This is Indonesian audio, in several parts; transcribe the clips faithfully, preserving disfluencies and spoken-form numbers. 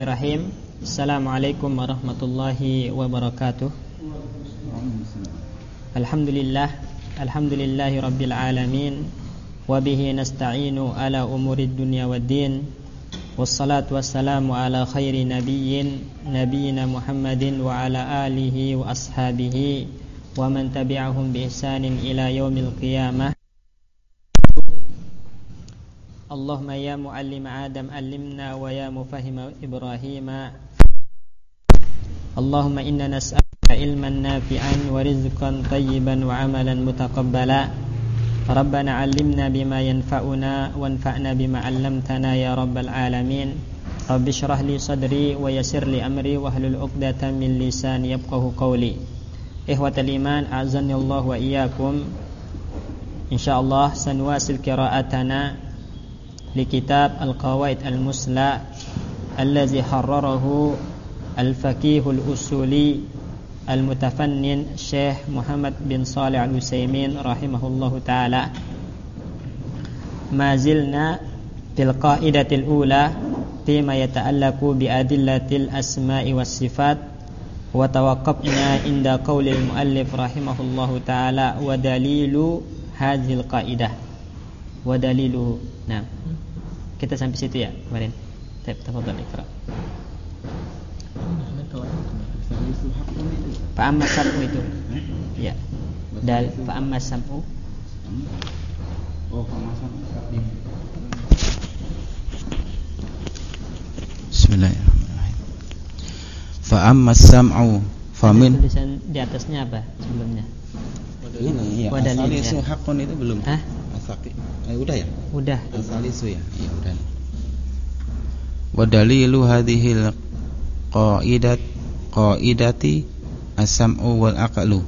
Bismillahirrahmanirrahim. Assalamualaikum warahmatullahi wabarakatuh. Alhamdulillah, alhamdulillahi rabbil alamin. Wabihi nasta'inu ala umurid dunya waddin. Wassalatu wassalamu ala khairi nabiyyin Nabiyina Muhammadin wa ala alihi wa ashabihi wa man tabi'ahum bi ihsanin ila yaumil qiyamah. Allahumma ya muallim Adam allimna wa ya mufahhim Ibrahim. Allahumma inna nas'aluka ilman nafi'an wa rizqan tayyiban wa amalan mutaqabbala. Rabbana 'allimna bima yanfa'una wanfa'na bima 'allamtana ya rabbal alamin. Rabbi shrah li sadri wa yassir li amri wahlul 'uqdatam min lisani yafqahu qawli. Ikhwatal iman, a'azzani Allah wa iyyakum. Insyaallah sanwasil qira'atana li kitab Al-Qawaid Al-Musla allazi harrarahu Al-Faqihul Usuli Al-Mutafannin Syekh Muhammad bin Shalih Al-Utsaimin rahimahullahu ta'ala. Ma zilna fil qaidatil ula fima yata'allaqu bi adillatil asma'i was sifat wa tawaqqafna inda qaulil muallif rahimahullahu ta'ala wa dalilu hadzal qaidah wa dalilu. Nah, kita sampai situ ya kemarin. Tafadhal Iqra. Fa amma sab'u itu. Ya. Dal fa amma sab'u. Oh, fa amma sab'u. Bismillahirrahmanirrahim. Fa amma sam'u famin. Tulisan di atasnya apa sebelumnya? Ini ya. Asalisu haqqun itu belum. Hah? Asaqi. Eh, udah ya? Udah. Asalisu ya. Iya, udah. Wa dalilu hadhil qaidat qaidati as-sam'u wal aqlu.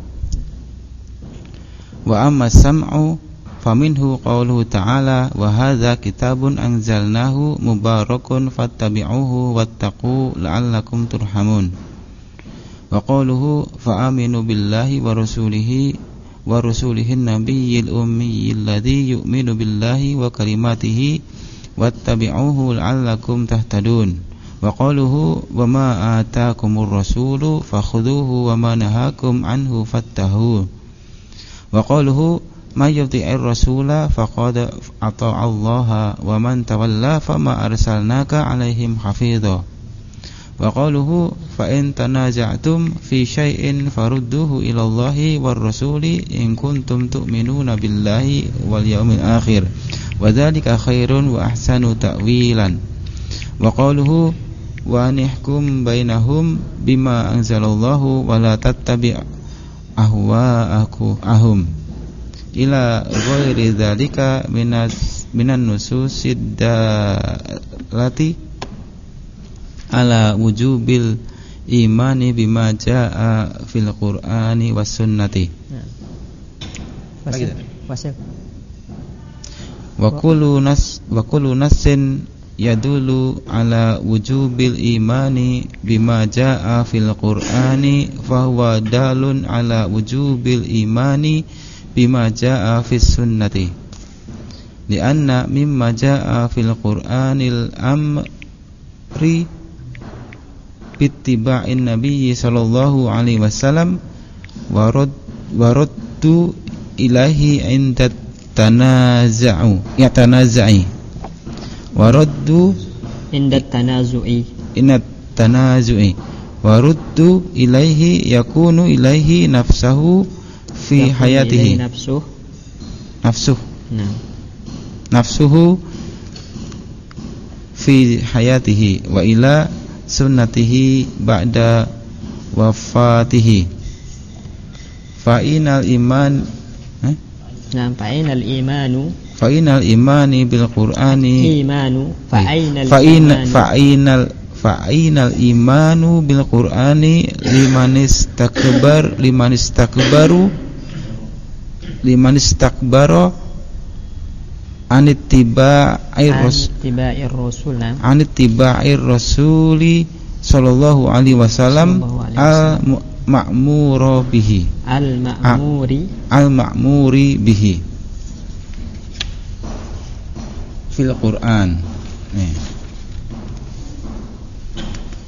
Wa amma as-sam'u faminhu qawluhu ta'ala wa hadza kitabun anzalnahu mubarakun fattabi'uhu wattaqu la'allakum turhamun. Wa qawluhu fa aminu billahi wa rasulihi wa rasulihin nabiyyil ummiyil ladzi yu'minu billahi wa kalimatihi wattabi'uhu la'allakum tahtadun. Wa qaluhu wa ma ataakumur rasulu fakhudhuhu wa ma nahakum anhu fattahu. Wa qaluhu may yuti'ir rasula faqad ata'a Allah wa man tawalla fama arsalnaka 'alaihim hafidha. Wa qaluhu fa in tanaza'tum fi syai'in farudduhu ila Allahi war rasuli in kuntum tu'minuna billahi wal yawmil akhir wa dzalika khairun wa ahsanu ta'wilan. Wa qaluhu wa nihkum bainahum bima anzalallahu wa la tattabi' ahwa'akum ahum ila ghairi dzalika minas minan nususid dalati ala wujubil imani bima jaa fil qur'ani was sunnati. Wasif. Wa kullu nas wa kullu nasin yadulu ala wujubil imani bima jaa fil qur'ani fa huwa dalun ala wujubil imani bima jaa fis sunnati. Lianna mimma jaa fil qur'anil amri bittiba'in nabiyyi sallallahu alaihi wasallam warad waraddu ilahi inda tanaza'u ya tanaza'i waraddu inda tanazu'i inda tanazu'i waruddu ilaihi yakunu ilaihi nafsuhu fi yakunu hayatihi nafsuh nafsuh nah. nafsuhu fi hayatihi wa ila sunnatihi ba'da wafatihi. Fa'inal iman eh? Nah, fa'inal imanu fa'inal imani bil qur'ani imanu fa'inal fa'inal fa'inal fa'inal imanu bil qur'ani limanis takbar limanis takbaru limanis takbaro anittiba'ir rasul anittiba'ir rasuli sallallahu alaihi wasallam al ma'muru bihi al ma'muri al ma'muri bihi fil Qur'an. Nih.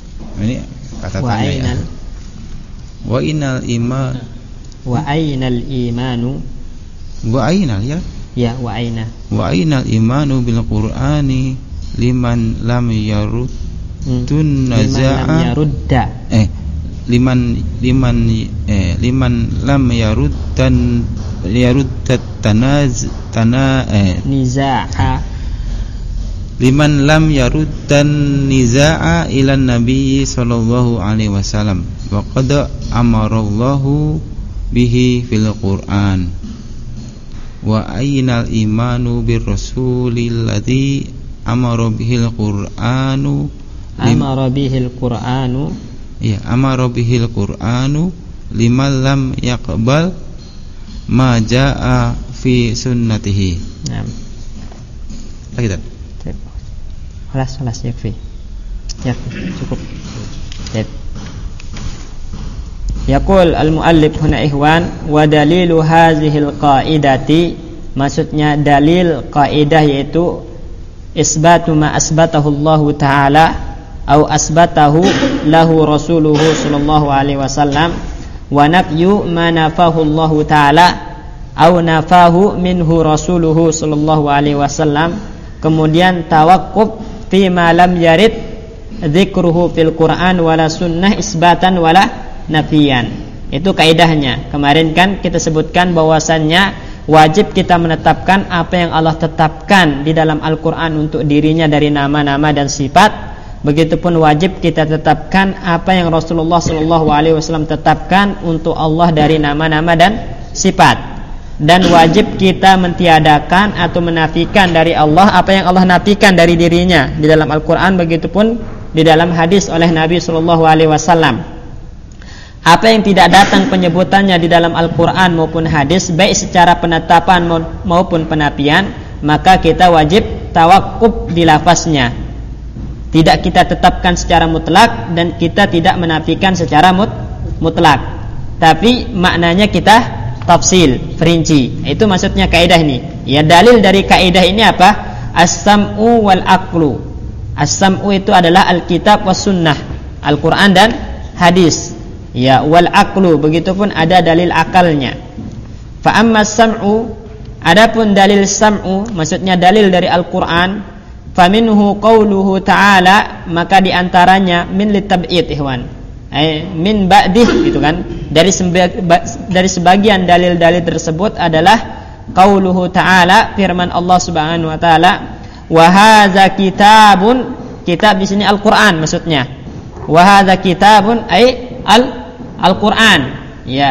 catatannya ya. Wa inal iman wa ainal imanu wa ainal ya. Ya, wa aina. Wa ainal imanu bil Qur'ani liman lam yarud tun naza'a liman lam yarudda eh liman liman eh liman lam yaruddan yaruddat tanaz tana eh niza'a liman lam yaruddan niza'a ila nabi sallallahu alaihi wasallam wa qad amarallahu bihi fil Qur'an wa aynal imanu bir rasulil ladzi amara bihil Qur'anu amara bihil Qur'anu ya amara bihil Qur'anu liman lam yaqbal ma jaa fi sunnatihi. Naam. Lagi tak? Kelas kelas yakfi. Ya, cukup. Baik. Yaqul al-muallif huna ikhwan wa dalilu hazihil qaidati, maksudnya dalil kaidah yaitu isbatu ma asbatahu Allah taala au asbatahu lahu rasuluhu sallallahu alaihi wasallam wa nafyu ma nafahu Allah taala au nafahu minhu rasuluhu sallallahu alaihi wasallam. Kemudian tawakkuf fi ma lam yarid dzikruhu fil Qur'an wala sunnah isbatan wala nafian. Itu kaidahnya. Kemarin kan kita sebutkan bahwasannya wajib kita menetapkan apa yang Allah tetapkan di dalam Al-Qur'an untuk dirinya dari nama-nama dan sifat. Begitupun wajib kita tetapkan apa yang Rasulullah sallallahu alaihi wasallam tetapkan untuk Allah dari nama-nama dan sifat. Dan wajib kita mentiadakan atau menafikan dari Allah apa yang Allah nafikan dari dirinya di dalam Al-Qur'an, begitupun di dalam hadis oleh Nabi sallallahu alaihi wasallam. Apa yang tidak datang penyebutannya di dalam Al-Quran maupun hadis, baik secara penetapan maupun penafian, maka kita wajib tawakuf di lafaznya. Tidak kita tetapkan secara mutlak dan kita tidak menafikan secara mut, mutlak. Tapi maknanya kita tafsil, perinci. Itu maksudnya kaidah ini. Ya, dalil dari kaidah ini apa? As-sam'u wal aqlu. As-sam'u itu adalah Al-Kitab was Sunnah, Al-Quran dan hadis. Ya, wal aqlu, begitupun ada dalil akalnya. Fa amma sam'u, adapun dalil sam'u, maksudnya dalil dari Al-Qur'an, fa minhu qauluhu ta'ala, maka di antaranya min litab'id ihwan. Ay min ba'dih gitu kan. Dari dari sebagian dalil-dalil tersebut adalah qauluhu ta'ala, firman Allah Subhanahu wa taala, wa hadza kitabun, kitab di sini Al-Qur'an maksudnya. Wa hadza kitabun ay al Al-Quran, ya,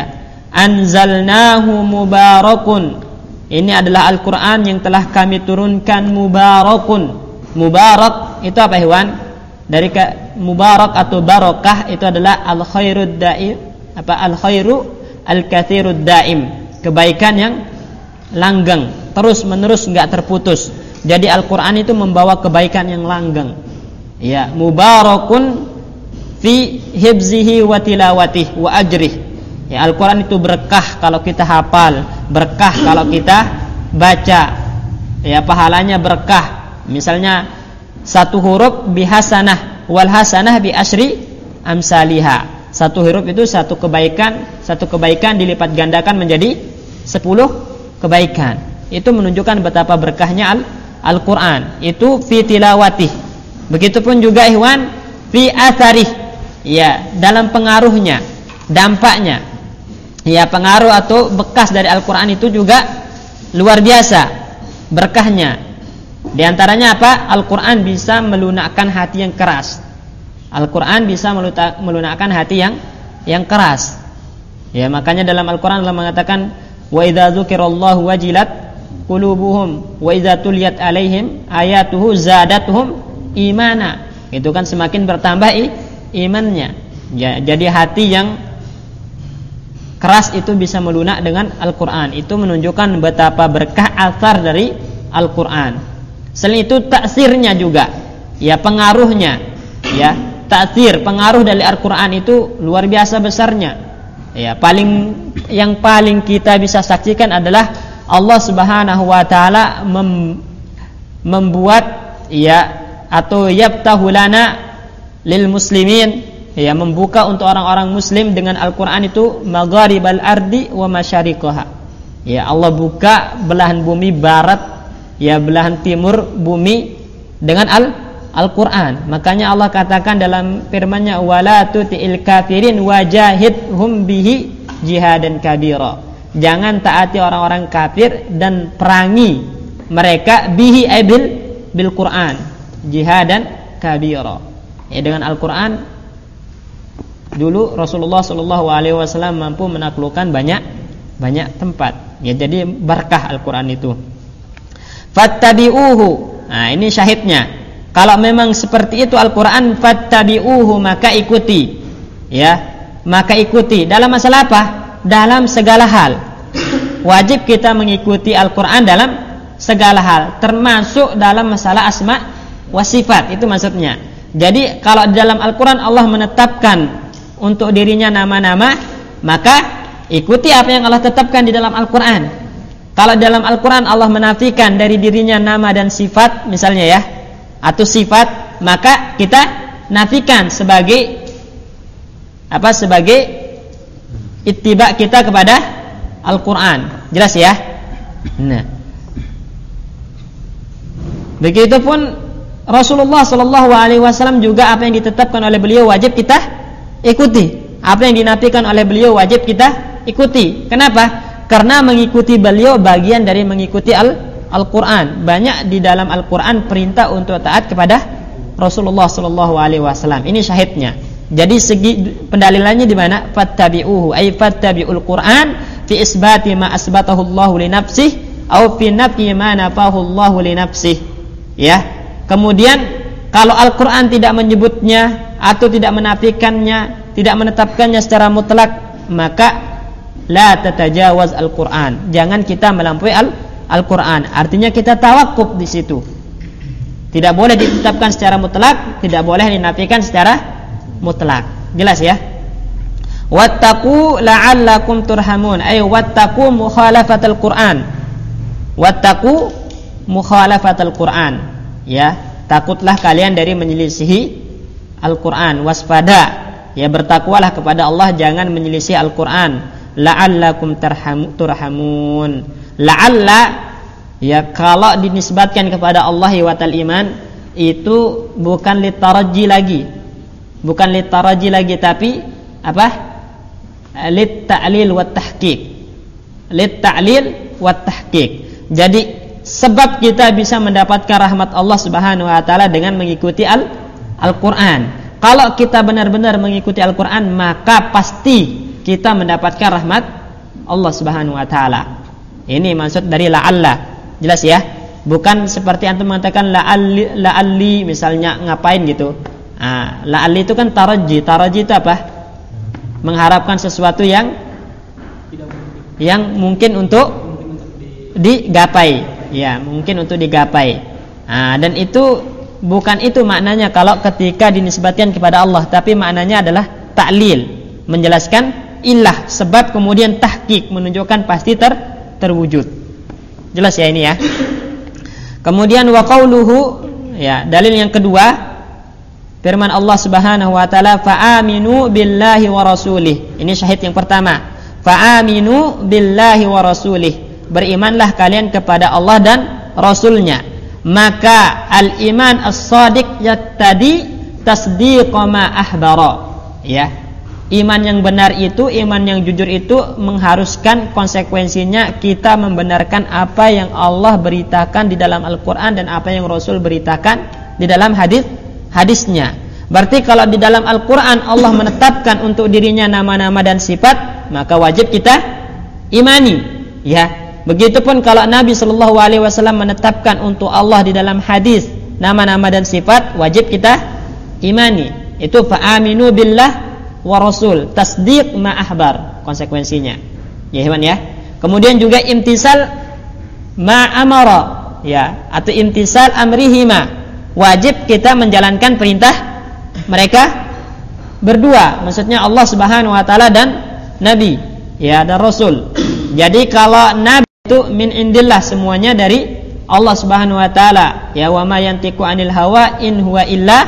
anzalnahu mubarakun. Ini adalah Al-Quran yang telah kami turunkan mubarakun. Mubarak itu apa hewan? Dari ke, mubarak atau barakah itu adalah al-khairud daim, apa al-khairu al-katsirud daim, kebaikan yang langgeng, terus menerus enggak terputus. Jadi Al-Quran itu membawa kebaikan yang langgeng. Ya, mubarakun fi hibzihi wa tilawatih wa ajrih. Ya, Al-Quran itu berkah kalau kita hafal, berkah kalau kita baca. Ya, pahalanya berkah. Misalnya satu huruf bihasanah wal hasanah bi asyri amsalihha. Satu huruf itu satu kebaikan, satu kebaikan dilipat gandakan menjadi sepuluh kebaikan. Itu menunjukkan betapa berkahnya Al- Al-Quran. Itu fi tilawatih. Begitupun juga ihwan fi atharih. Ya, dalam pengaruhnya, dampaknya. Ya, pengaruh atau bekas dari Al-Quran itu juga luar biasa berkahnya. Di antaranya apa? Al-Quran bisa melunakkan hati yang keras. Al-Quran bisa melunakkan hati yang yang keras. Ya, makanya dalam Al-Quran Allah mengatakan, wa idza dzukirallahu wajilat qulubuhum wa idza tuliyat alaihim ayatuhu zadatuhum imana. Itu kan semakin bertambah i imannya. Ya, jadi hati yang keras itu bisa melunak dengan Al-Quran. Itu menunjukkan betapa berkah athar dari Al-Quran. Selain itu taksirnya juga, ya, pengaruhnya, ya, taksir, pengaruh dari Al-Quran itu luar biasa besarnya. Ya, paling yang paling kita bisa saksikan adalah Allah Subhanahu wa taala mem, membuat, ya, atau yabtahu lana lil muslimin ya membuka untuk orang-orang muslim dengan Al-Qur'an itu magharibal ardi wa masyariqaha. Ya, Allah buka belahan bumi barat, ya belahan timur bumi dengan al Al-Qur'an. Makanya Allah katakan dalam firman-Nya wala tuti'il kafirin wajahidhum bihi jihadan kabira. Jangan taati orang-orang kafir dan perangi mereka bihi abil bil Qur'an, jihadan kabira. Ya, dengan Al-Qur'an dulu Rasulullah Shallallahu Alaihi Wasallam mampu menaklukkan banyak banyak tempat. Ya, jadi berkah Al-Quran itu. Fattabi'uhu. Nah, ini syahidnya. Kalau memang seperti itu Al-Quran, fattabi'uhu, maka ikuti. Ya, maka ikuti. Dalam masalah apa? Dalam segala hal. Wajib kita mengikuti Al-Quran dalam segala hal, termasuk dalam masalah asma wa sifat. Itu maksudnya. Jadi kalau dalam Al-Quran Allah menetapkan untuk dirinya nama-nama, maka ikuti apa yang Allah tetapkan di dalam Al-Quran. Kalau dalam Al-Quran Allah menafikan dari dirinya nama dan sifat misalnya ya, atau sifat, maka kita nafikan sebagai apa? Sebagai ittiba kita kepada Al-Quran. Jelas ya? Nah, begitupun Rasulullah Shallallahu Alaihi Wasallam juga apa yang ditetapkan oleh beliau wajib kita ikuti. Apa yang dinafikan oleh beliau wajib kita ikuti. Kenapa? Karena mengikuti beliau bagian dari mengikuti Al Al-Quran. Banyak di dalam Al-Quran perintah untuk taat kepada Rasulullah Shallallahu Alaihi Wasallam. Ini syahidnya. Jadi segi pendalilannya di mana? Fattabi'uhu, ay fattabi'ul Quran fi isbati ma asbatahu Allahu li nafsihi au fi nafyi ma nafahu Allahu li nafsihi. Ya. Kemudian kalau Al-Quran tidak menyebutnya atau tidak menafikannya, tidak menetapkannya secara mutlak, maka la tatajawaz Al-Quran. Jangan kita melampaui al- Al-Quran. Artinya kita tawakuf di situ. Tidak boleh ditetapkan secara mutlak, tidak boleh dinafikan secara mutlak. Jelas ya? Wattaqu la'allakum turhamun. Ay wattaqu mukhalafatal Quran. Wattaqu mukhalafatal Quran. Ya, takutlah kalian dari menyelisihi Al-Quran. Waspada, ya bertakwalah kepada Allah, jangan menyelisih Al-Quran. La'allakum turhamun. La'alla, ya kalau dinisbatkan kepada Allah wa ta'ala iman, itu bukan litaraji lagi, bukan litaraji lagi, tapi apa? Lit ta'lil wa tahqiq. Lit ta'lil wa tahqiq. Jadi sebab kita bisa mendapatkan rahmat Allah Subhanahu wa taala dengan mengikuti Al Al-Quran. Kalau kita benar-benar mengikuti Al-Quran, maka pasti kita mendapatkan rahmat Allah Subhanahu wa taala. Ini maksud dari la'alla. Jelas ya? Bukan seperti antum mengatakan la'alli, la'alli misalnya ngapain gitu. Nah, la'alli itu kan taraji. Taraji itu apa? Mengharapkan sesuatu yang yang mungkin untuk digapai. Ya, mungkin untuk digapai. Nah, dan itu bukan itu maknanya kalau ketika dinisbatkan kepada Allah, tapi maknanya adalah ta'lil, menjelaskan illah, sebab kemudian tahqiq, menunjukkan pasti ter, terwujud. Jelas ya ini ya. Kemudian wa qauluhu, ya, dalil yang kedua, firman Allah Subhanahu wa taala, fa'aminu billahi wa rasulih. Ini syahid yang pertama. Fa'aminu billahi wa rasulih. Berimanlah kalian kepada Allah dan Rasulnya. Maka al-iman as-sadiq yattadi tasdiq ma ahbara. Ya. Iman yang benar itu, iman yang jujur itu mengharuskan konsekuensinya kita membenarkan apa yang Allah beritakan di dalam Al-Quran dan apa yang Rasul beritakan di dalam hadis hadisnya. Berarti kalau di dalam Al-Quran Allah menetapkan untuk dirinya nama-nama dan sifat, maka wajib kita imani. Ya. Begitupun kalau Nabi Shallallahu Alaihi Wasallam menetapkan untuk Allah di dalam hadis nama-nama dan sifat, wajib kita imani. Itu fa'aminu billah wa rasul, tasdiq ma ahbar, konsekuensinya. Ya hewan ya. Kemudian juga imtisal ma amara, ya, atau imtisal amrihima. Wajib kita menjalankan perintah mereka berdua, maksudnya Allah Subhanahu wa taala dan Nabi, ya, dan Rasul. Jadi kalau Nabi itu min indillah, semuanya dari Allah Subhanahu wa taala. Ya, wa ma yantiqu anil hawa in huwa illa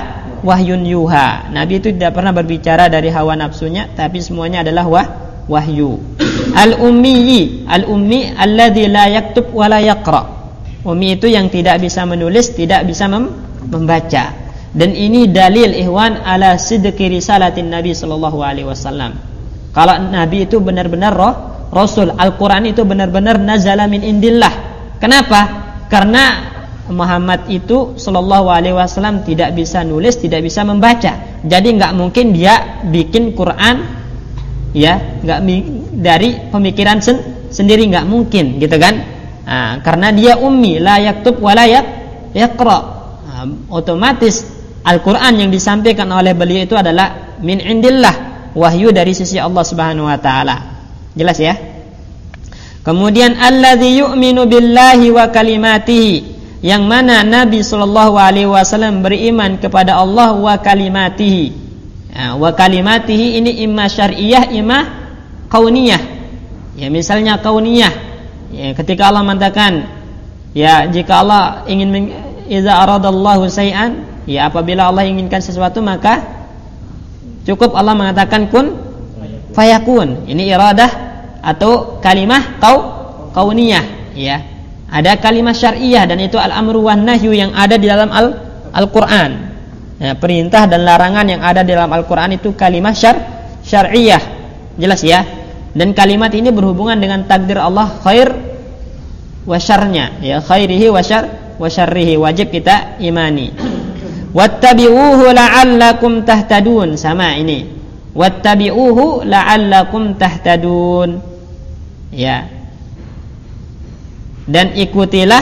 wahyun yuha. Nabi itu tidak pernah berbicara dari hawa nafsunya, tapi semuanya adalah wah, wahyu. Al-ummi, al-ummi alladzi la yaktub wa la yaqra. Ummi itu yang tidak bisa menulis, tidak bisa mem- membaca. Dan ini dalil ihwan ala sidqi risalatin Nabi sallallahu alaihi wasallam. Kalau Nabi itu benar-benar roh, Rasul, Al-Qur'an itu benar-benar nazala min indillah. Kenapa? Karena Muhammad itu sallallahu alaihi wasallam tidak bisa nulis, tidak bisa membaca. Jadi enggak mungkin dia bikin Quran ya, enggak dari pemikiran sen- sendiri, enggak mungkin, gitu kan? Nah, karena dia ummi, la yaktub wa la yaqra. Nah, otomatis Al-Quran yang disampaikan oleh beliau itu adalah min indillah, wahyu dari sisi Allah Subhanahu wa taala. Jelas ya? Kemudian alladzi yu'minu billahi wa kalimatihi, yang mana Nabi sallallahu alaihi wasallam beriman kepada Allah wa kalimatihi. Nah, wa kalimatihi ini imma syar'iyah, imma kauniyah. Ya, misalnya kauniyah, ya, ketika Allah mengatakan, ya, jika Allah ingin meng- idza aradallahu syai'an, ya, apabila Allah inginkan sesuatu maka cukup Allah mengatakan kun fayakun. Ini iradah atau kalimah kau kauniyah, ya. Ada kalimat syar'iyah, dan itu al-amru wan nahyu yang ada di dalam al- Al-Qur'an. Ya, perintah dan larangan yang ada di dalam Al-Qur'an itu kalimat syar syar'iyah. Jelas ya? Dan kalimat ini berhubungan dengan takdir Allah khair wa syarnya, ya, khairihi wa syar wa syarrihi, wajib kita imani. Wattabi'uhu la'allakum tahtadun, sama ini. Wattabi'uhu la'allakum tahtadun. Ya. Dan ikutilah,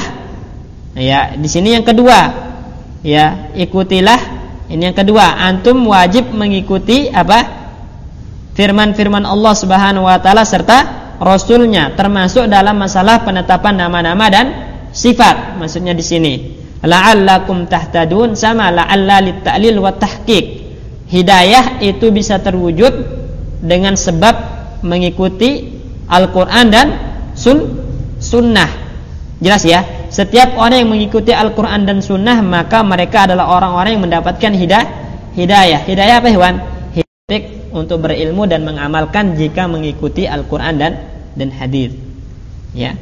ya, di sini yang kedua, ya, ikutilah, ini yang kedua, antum wajib mengikuti apa? Firman-firman Allah Subhanahu wa taala serta Rasulnya, termasuk dalam masalah penetapan nama-nama dan sifat. Maksudnya di sini la'allakum tahtadun, sama la'alla lit-ta'lil wa tahqiq. Hidayah itu bisa terwujud dengan sebab mengikuti Al-Qur'an dan sun sunnah. Jelas ya? Setiap orang yang mengikuti Al-Quran dan Sunnah, maka mereka adalah orang-orang yang mendapatkan hidayah. Hidayah, hidayah apa, Iwan? Hidayah untuk berilmu dan mengamalkan jika mengikuti Al-Quran dan dan hadis. Ya.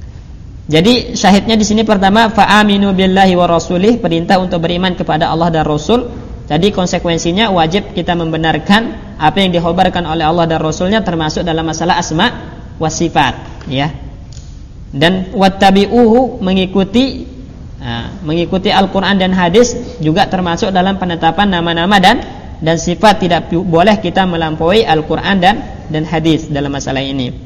Jadi syahidnya di sini pertama, fa'aminu billahi wa rasulih, perintah untuk beriman kepada Allah dan Rasul. Jadi konsekuensinya wajib kita membenarkan apa yang dikhabarkan oleh Allah dan Rasulnya, termasuk dalam masalah asma wa sifat. Ya. Dan wattabi'uhu, mengikuti nah, mengikuti Al-Quran dan hadis juga termasuk dalam penetapan nama-nama dan dan sifat. Tidak boleh kita melampaui Al-Quran dan dan hadis dalam masalah ini.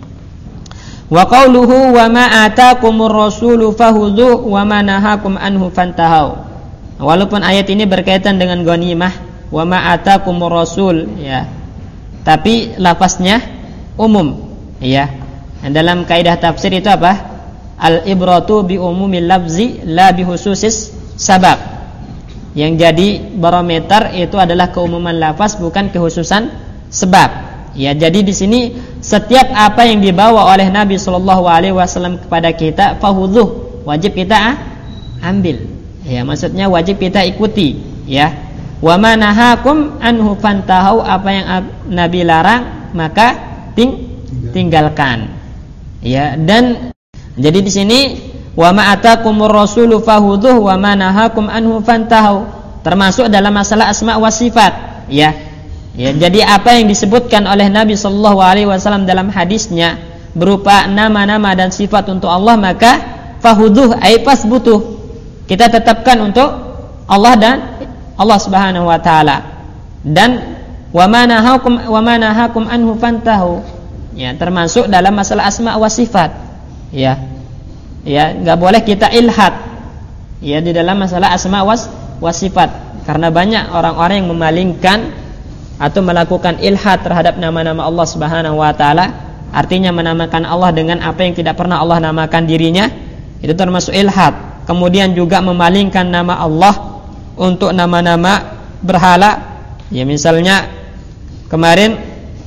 Wa qauluhu wa ma ataakumur rasulu fahudhuhu wa ma nahakum anhu fantahau. Walaupun ayat ini berkaitan dengan ghanimah, wa ma ataakumur rasul, ya, tapi lafaznya umum, ya. Dan dalam kaidah tafsir itu apa? Al-ibratu bi umumil lafzi la bi khususis sabab. Yang jadi barometer itu adalah keumuman lafaz, bukan kekhususan sebab. Ya, jadi di sini setiap apa yang dibawa oleh Nabi sallallahu alaihi wasallam kepada kita, fahudhuh, wajib kita ah, ambil. Ya, maksudnya wajib kita ikuti, ya. Wa ma nahakum anhu fantahau, apa yang Nabi larang maka ting- tinggalkan. Ya, dan jadi di sini wa ma ataakumur rasulu fahudhuhu wa ma nahakum anhu fantahau, termasuk dalam masalah asma wa sifat, ya. Ya, jadi apa yang disebutkan oleh Nabi sallallahu alaihi wasallam dalam hadisnya berupa nama-nama dan sifat untuk Allah, maka fahudhuh ay fasbutuh, kita tetapkan untuk Allah dan Allah Subhanahu wa taala. Dan wa ma nahakum wa ma nahakum anhu fantahu, ya, termasuk dalam masalah asma wa sifat. Ya, ya, nggak boleh kita ilhad, ya, di dalam masalah asma was wasifat, karena banyak orang-orang yang memalingkan atau melakukan ilhad terhadap nama-nama Allah Subhanahu wa taala, artinya menamakan Allah dengan apa yang tidak pernah Allah namakan dirinya, itu termasuk ilhad. Kemudian juga memalingkan nama Allah untuk nama-nama berhala, ya, misalnya kemarin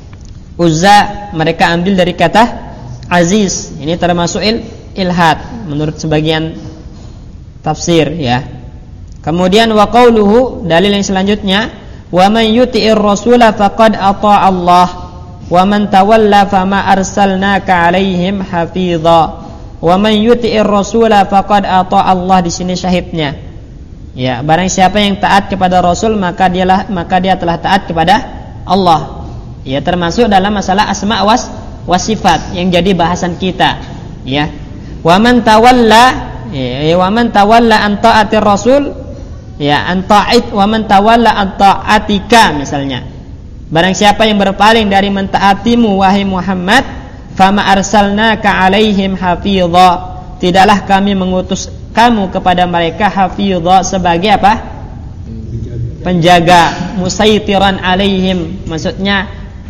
Uzza mereka ambil dari kata Aziz, ini termasuk il, ilhad menurut sebagian tafsir, ya. Kemudian wa qauluhu, dalil yang selanjutnya, wa man yuti'ir rasula faqad ata'a Allah wa man tawalla fama arsalnaka 'alaihim hafidha. Wa man yuti'ir rasula faqad ata'a Allah, di sini syahidnya. Ya, barang siapa yang taat kepada Rasul maka dialah maka dia telah taat kepada Allah. Ya, termasuk dalam masalah asma was wasifat yang jadi bahasan kita. Ya. Wa man tawalla, ya, wa man tawalla an ta'atir rasul, ya, anta'id wa man tawalla anta'atika misalnya. Barang siapa yang berpaling dari mentaatimu wahai Muhammad, fama arsalnaka 'alaihim hafidha, tidaklah kami mengutus kamu kepada mereka hafidha sebagai apa? Penjaga, musaitiran 'alaihim, maksudnya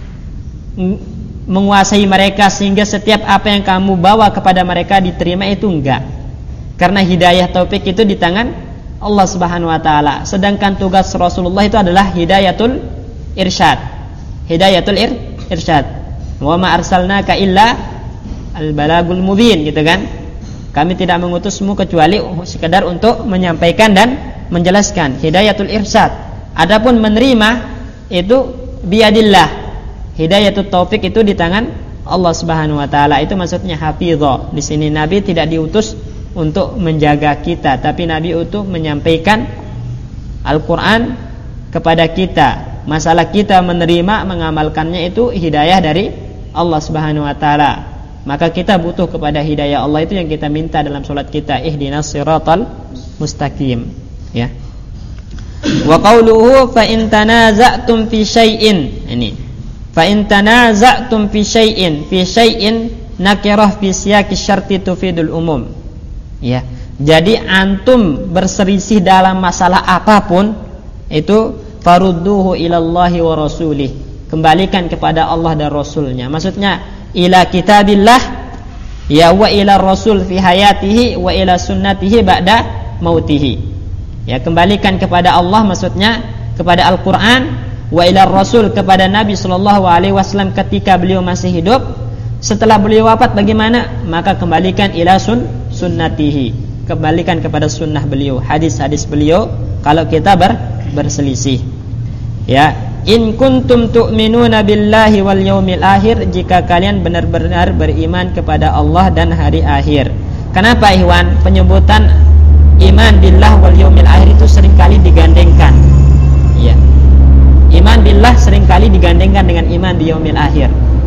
menguasai mereka sehingga setiap apa yang kamu bawa kepada mereka diterima, itu enggak. Karena hidayah taufik itu di tangan Allah Subhanahu wa taala. Sedangkan tugas Rasulullah itu adalah hidayatul irsyad. Hidayatul ir, irsyad. Wa ma arsalnaka illa al-balagul mubin, gitu kan? Kami tidak mengutusmu kecuali sekadar untuk menyampaikan dan menjelaskan, hidayatul irsyad. Adapun menerima itu biadillah. Hidayatul taufik itu di tangan Allah Subhanahu wa taala. Itu maksudnya hafidha. Di sini Nabi tidak diutus untuk menjaga kita, tapi Nabi untuk menyampaikan Al-Qur'an kepada kita. Masalah kita menerima mengamalkannya itu hidayah dari Allah Subhanahu wa taala. Maka kita butuh kepada hidayah Allah, itu yang kita minta dalam salat kita, ihdinas siratal mustaqim, ya. Wa qauluhu fa in tanaza'tum fi syai'in, ini fa in tanaza'tum fi syai'in, fi syai'in nakirah fi siyaqi syarti tufidul umum. Ya. Jadi antum berselisih dalam masalah apapun, itu farudduhu ilallahi wa rasulih, kembalikan kepada Allah dan Rasulnya. Maksudnya ila kitabillah, ya, wa ila rasul fi hayatihi wa ila sunnatihi ba'da mautihi. Ya, kembalikan kepada Allah maksudnya kepada Al-Qur'an, wa ila rasul kepada Nabi sallallahu alaihi wasallam ketika beliau masih hidup. Setelah beliau wafat bagaimana? Maka kembalikan ila sun sunnatihi, kembalikan kepada sunnah beliau, hadis-hadis beliau kalau kita ber, berselisih. Ya, in kuntum tu'minuna billahi wal yaumil akhir, jika kalian benar-benar beriman kepada Allah dan hari akhir. Kenapa Ikhwan penyebutan iman billah wal yaumil akhir itu seringkali digandengkan? Ya. Iman billah seringkali digandengkan dengan iman di yaumil akhir.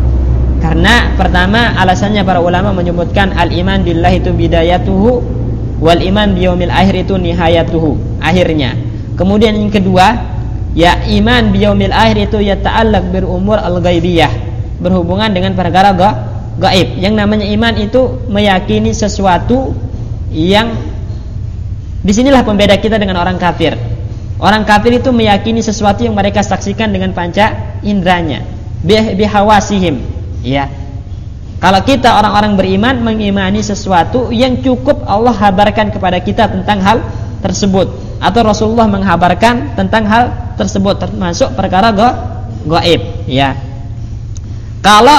Karena pertama alasannya para ulama menyebutkan al-iman billah itu bidayatuhu, wal iman bi yaumil akhir itu nihayatuhu, akhirnya. Kemudian yang kedua, ya, iman bi yaumil akhir itu ya ta'allaq bil umur al-ghaibiyah, berhubungan dengan perkara gaib. Yang namanya iman itu meyakini sesuatu yang, disinilah pembeda kita dengan orang kafir. Orang kafir itu meyakini sesuatu yang mereka saksikan dengan panca indranya, bihawasihim. Ya. Kalau kita orang-orang beriman mengimani sesuatu yang cukup Allah habarkan kepada kita tentang hal tersebut, atau Rasulullah menghabarkan tentang hal tersebut, termasuk perkara gaib. Ya. Kalau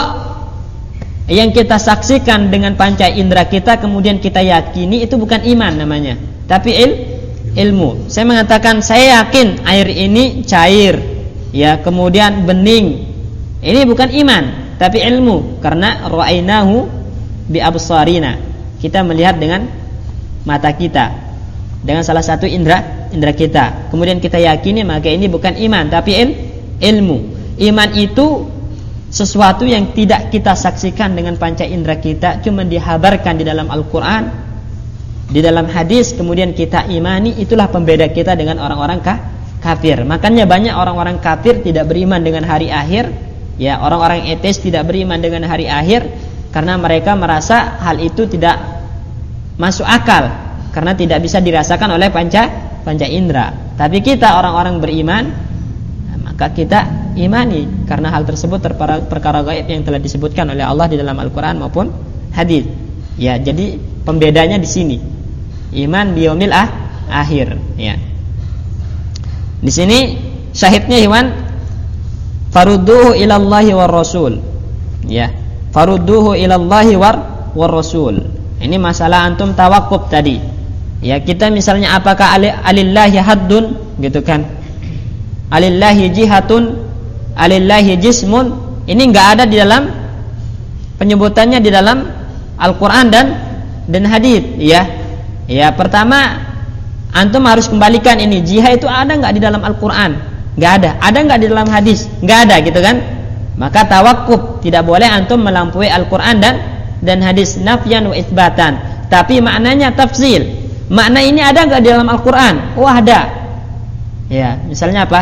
yang kita saksikan dengan panca indera kita kemudian kita yakini, itu bukan iman namanya, tapi il ilmu. Saya mengatakan saya yakin air ini cair, ya, kemudian bening. Ini bukan iman, tapi ilmu, karena ra'ainahu bi absarina. Kita melihat dengan mata kita, dengan salah satu indera indera kita. Kemudian kita yakini, maka ini bukan iman, tapi il, ilmu. Iman itu sesuatu yang tidak kita saksikan dengan panca indera kita, cuma dihabarkan di dalam Al-Qur'an, di dalam hadis, kemudian kita imani. Itulah pembeda kita dengan orang-orang kafir. Makanya banyak orang-orang kafir tidak beriman dengan hari akhir. Ya, orang-orang ateis tidak beriman dengan hari akhir karena mereka merasa hal itu tidak masuk akal, karena tidak bisa dirasakan oleh panca panca indera. Tapi kita orang-orang beriman, maka kita imani karena hal tersebut perkara, perkara gaib yang telah disebutkan oleh Allah di dalam Al-Qur'an maupun hadis. Ya, jadi pembedanya di sini. Iman biyaumil ah, akhir, ya. Di sini syahidnya Iwan, farudduhu ilallahi war rasul. Ya, farudduhu ilallahi war war rasul. Ini masalah antum tawakuf tadi. Ya, kita misalnya apakah alillahi haddun gitu kan? Alillahi jihatun, alillahi jismun. Ini enggak ada di dalam penyebutannya di dalam Al-Qur'an dan dan hadis, ya. Ya, pertama antum harus kembalikan ini, jihad itu ada enggak di dalam Al-Qur'an? Enggak ada. Ada enggak di dalam hadis? Enggak ada, gitu kan? Maka tawakuf, tidak boleh antum melampaui Al-Qur'an dan dan hadis, nafyan wa itsbatan. Tapi maknanya tafsil. Makna ini ada enggak di dalam Al-Qur'an? Oh, ada. Ya, misalnya apa?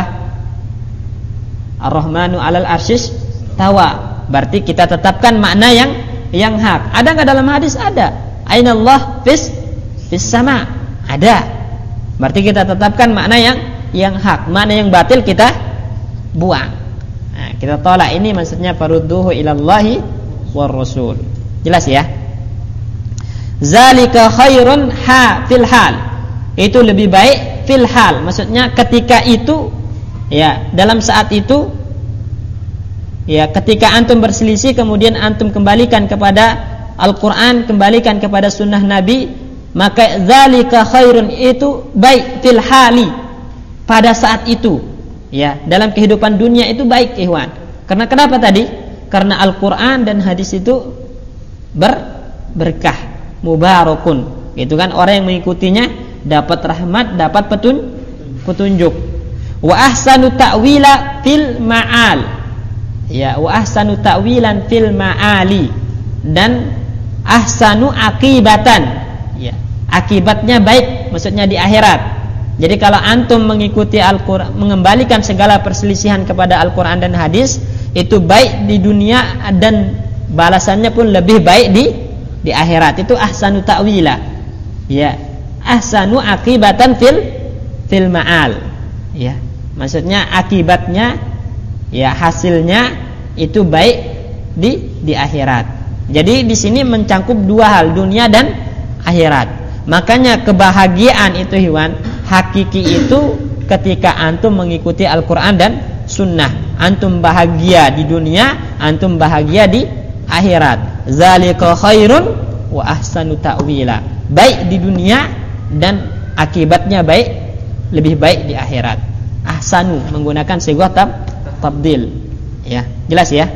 Ar-Rahmanu 'alal arsyis tawa. Berarti kita tetapkan makna yang yang hak. Ada enggak dalam hadis? Ada. Ainallah fis fis sama. Ada. Berarti kita tetapkan makna yang yang hak. Makna yang batil kita buang. Nah, kita tolak. Ini maksudnya farudduhu ilallahi war rasul. Jelas ya? Zalika khairun ha fil hal. Itu lebih baik fil hal. Maksudnya ketika itu, ya, dalam saat itu, ya, ketika antum berselisih kemudian antum kembalikan kepada Al-Qur'an, kembalikan kepada sunnah Nabi, maka zalika khairun, itu baik fil hali, pada saat itu, ya, dalam kehidupan dunia itu baik, ikhwan. Karena kenapa tadi? Karena Al-Qur'an dan hadis itu ber, berkah, mubarakun, gitu kan? Orang yang mengikutinya dapat rahmat, dapat petun, petunjuk. Wa ahsanu ta'wila fil ma'al, ya, wa ahsanu ta'wilan fil ma'ali, dan ahsanu akibatan, ya, akibatnya baik, maksudnya di akhirat. Jadi kalau antum mengikuti Al-Qur'an, mengembalikan segala perselisihan kepada Al-Qur'an dan hadis, itu baik di dunia dan balasannya pun lebih baik di di akhirat. Itu ahsanu ta'wila, ya, ahsanu akibatan fil fil ma'al, ya, maksudnya akibatnya, ya, hasilnya itu baik di di akhirat. Jadi di sini mencangkup dua hal, dunia dan akhirat. Makanya kebahagiaan itu, hewan hakiki itu ketika antum mengikuti Al-Qur'an dan sunnah. Antum bahagia di dunia, antum bahagia di akhirat. Zalika khairun wa ahsanu ta'wila. Baik di dunia dan akibatnya baik, lebih baik di akhirat. Ahsanu menggunakan sigah tab tabdil. Ya, jelas ya?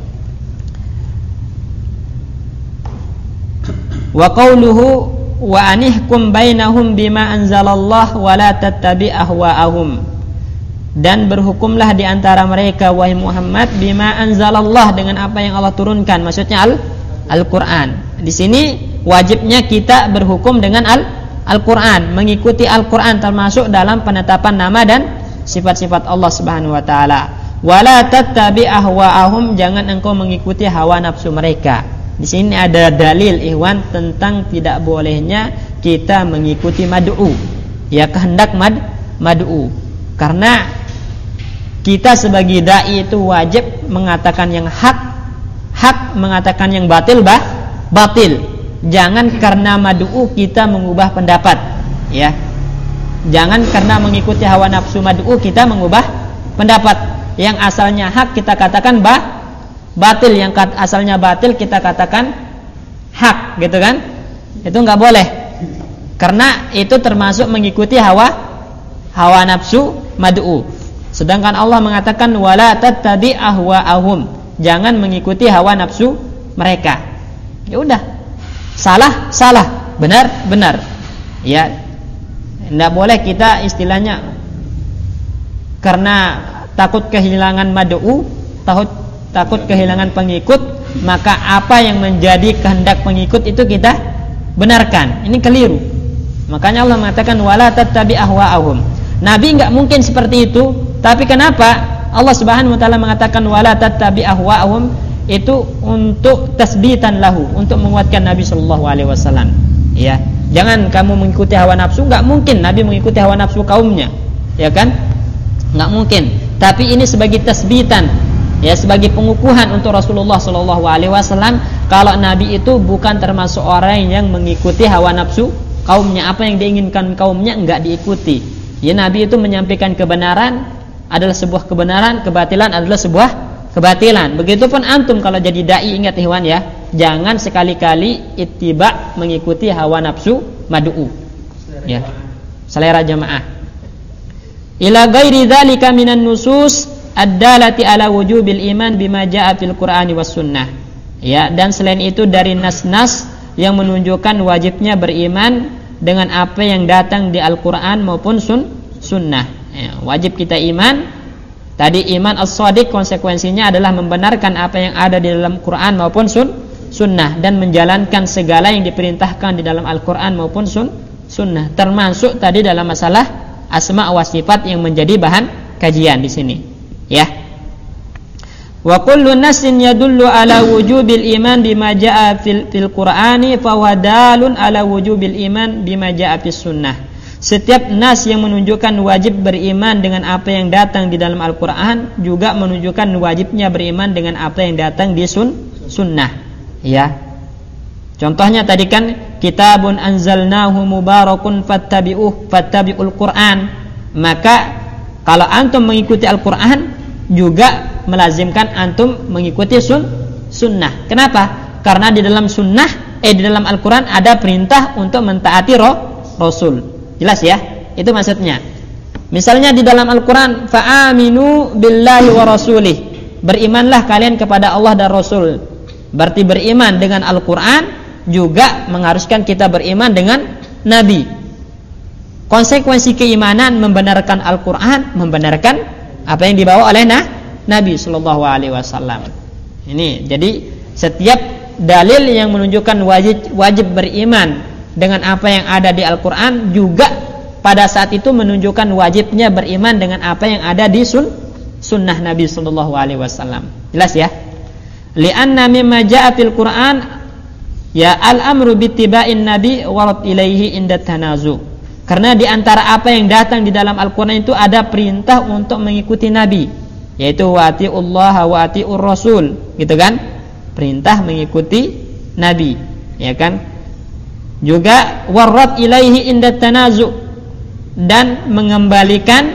Wa qauluhu wa anihkum bainahum bima anzalallah wa la tattabi' ahwa'ahum, dan berhukumlah di antara mereka wahai Muhammad bima anzalallah, dengan apa yang Allah turunkan, maksudnya al Al-Qur'an. Di sini wajibnya kita berhukum dengan al Al-Qur'an, mengikuti Al-Qur'an, termasuk dalam penetapan nama dan sifat-sifat Allah Subhanahu wa taala. Wala tattabi' ahwa'ahum, jangan engkau mengikuti hawa nafsu mereka. Di sini ada dalil, ikhwan, tentang tidak bolehnya kita mengikuti mad'u, ya, kehendak mad mad'u. Karena kita sebagai dai itu wajib mengatakan yang hak, hak, mengatakan yang batil bah batil. Jangan karena mad'u kita mengubah pendapat, ya. Jangan karena mengikuti hawa nafsu mad'u kita mengubah pendapat. Yang asalnya hak kita katakan bah batil, yang asalnya batil kita katakan hak, gitu kan? Itu enggak boleh. Karena itu termasuk mengikuti hawa hawa nafsu mad'u. Sedangkan Allah mengatakan wala tattabi' ahwa'ahum, jangan mengikuti hawa nafsu mereka. Ya udah. Salah, salah, benar, benar. Ya. Enggak boleh kita istilahnya karena takut kehilangan mad'u, takut takut kehilangan pengikut, maka apa yang menjadi kehendak pengikut itu kita benarkan. Ini keliru. Makanya Allah mengatakan wala tattabi' ahwa'ahum. Nabi enggak mungkin seperti itu, tapi kenapa Allah Subhanahu wa taala mengatakan wala tattabi' ahwa'ahum? Itu untuk tasbitan lahu, untuk menguatkan Nabi sallallahu alaihi wasallam. Ya, jangan kamu mengikuti hawa nafsu. Enggak mungkin Nabi mengikuti hawa nafsu kaumnya, ya kan? Enggak mungkin. Tapi ini sebagai tasbitan, ya, sebagai pengukuhan untuk Rasulullah sallallahu alaihi wasallam kalau Nabi itu bukan termasuk orang yang mengikuti hawa nafsu kaumnya. Apa yang diinginkan kaumnya enggak diikuti. Ya, Nabi itu menyampaikan kebenaran adalah sebuah kebenaran, kebatilan adalah sebuah kebatilan. Begitupun antum kalau jadi dai, ingat ikhwan ya, jangan sekali-kali ittiba, mengikuti hawa nafsu mad'u. Ya, selera jamaah. Ila ghairi dzalika minan nusus ad-dalati ala wujubil iman bima jaa fil Qur'ani was sunnah. Ya, dan selain itu dari nas-nas yang menunjukkan wajibnya beriman dengan apa yang datang di Al-Qur'an maupun sun sunnah. Ya, wajib kita iman. Tadi iman as-shadiq konsekuensinya adalah membenarkan apa yang ada di dalam Quran maupun sun, sunnah dan menjalankan segala yang diperintahkan di dalam Al-Quran maupun sun, sunnah. Termasuk tadi dalam masalah asma wa sifat yang menjadi bahan kajian di sini. Ya. Wa kullu nasin yadullu ala wujubil iman bima jaa fil, fil Qur'ani fa huwa dalun ala wujubil iman bima jaa fis sunnah. Setiap nas yang menunjukkan wajib beriman dengan apa yang datang di dalam Al-Quran juga menunjukkan wajibnya beriman dengan apa yang datang di sun, sunnah. Ya. Contohnya tadi kan kitabun anzalnahu mubarakun fattabi'uh fattabi'ul Quran. Maka kalau antum mengikuti Al-Quran juga melazimkan antum mengikuti sun, sunnah. Kenapa? Karena di dalam sunnah eh di dalam Al-Quran ada perintah untuk mentaati roh, Rasul. Jelas ya? Itu maksudnya. Misalnya di dalam Al-Quran, fa'aminu billahi wa rasulih. Berimanlah kalian kepada Allah dan Rasul. Berarti beriman dengan Al-Quran juga mengharuskan kita beriman dengan Nabi. Konsekuensi keimanan membenarkan Al-Quran, membenarkan apa yang dibawa oleh nah, Nabi Sallallahu Alaihi Wasallam. Ini jadi setiap dalil yang menunjukkan wajib wajib beriman dengan apa yang ada di Al-Quran juga pada saat itu menunjukkan wajibnya beriman dengan apa yang ada di sun, sunnah Nabi Sallallahu Alaihi Wasallam. Jelas ya? Lianna mimma jaa fil Quran ya al-amru bittiba'in nabi warad ilaihi inda tanazu. Karena di antara apa yang datang di dalam Al-Quran itu ada perintah untuk mengikuti Nabi, yaitu wa'ati'ullaha wa'ati'ur rasul, gitu kan? Perintah mengikuti Nabi, ya kan? Juga warad ilaihi inda tanazu, dan mengembalikan